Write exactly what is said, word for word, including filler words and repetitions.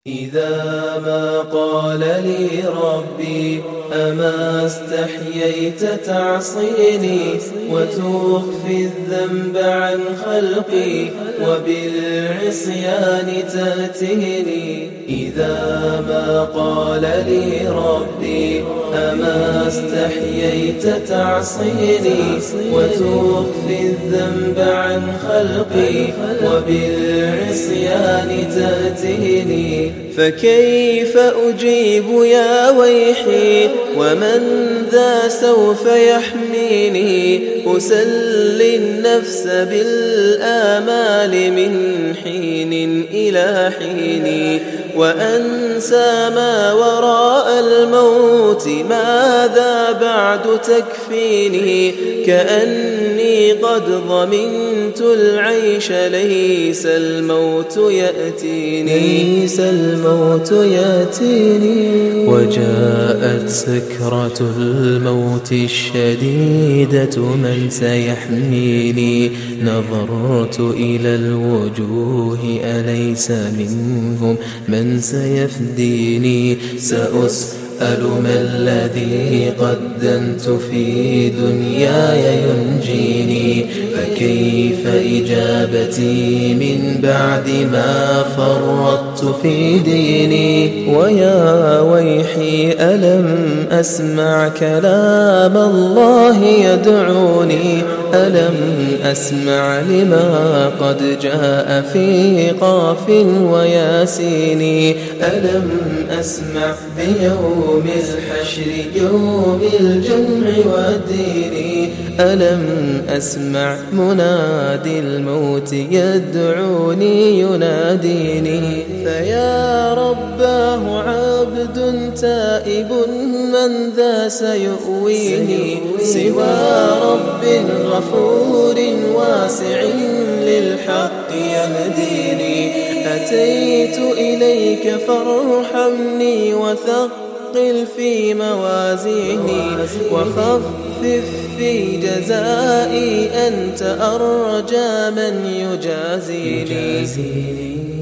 إذا ما قال لي ربي أما استحييت تعصيني وتخفي الذنب عن خلقي وبالعصيان تأتيني. إذا ما قال لي ربي أما استحييت تعصيني وتخفي الذنب عن خلقي وبالعصيان تأتيني. فكيف أجيب يا ويحي ومن ذا سوف يحميني؟ أسلي النفس بالآمال من حين إلى حين وأنسى ما وراء الموت. ماذا بعد تكفيني؟ كأني قد ضمنت العيش ليس الموت يأتيني ليس الموت يأتيني. وجاءت سكرة الموت الشديدة من سيحميني؟ نظرت إلى الوجوه أليس منهم من سيفديني؟ سأسأل ما الذي قدمت في دنياي ينجيني؟ فكيف إجابتي من بعد ما فرطت في ديني؟ ويا ويحي ألم أسمع كلام الله يدعوني؟ ألم أسمع لما قد جاء في قاف وياسين؟ ألم أسمع بيوم الحشر يوم الجمع والدين؟ ألم أسمع منادي الموت يدعوني يناديني؟ فيا رباه عبد تائب من ذا سيؤويني سوى رب غفور واسع للحق يهديني؟ أتيت إليك فارحمني وثقل في موازيني وخفف في جزائي أنت أرجى من يجازيني.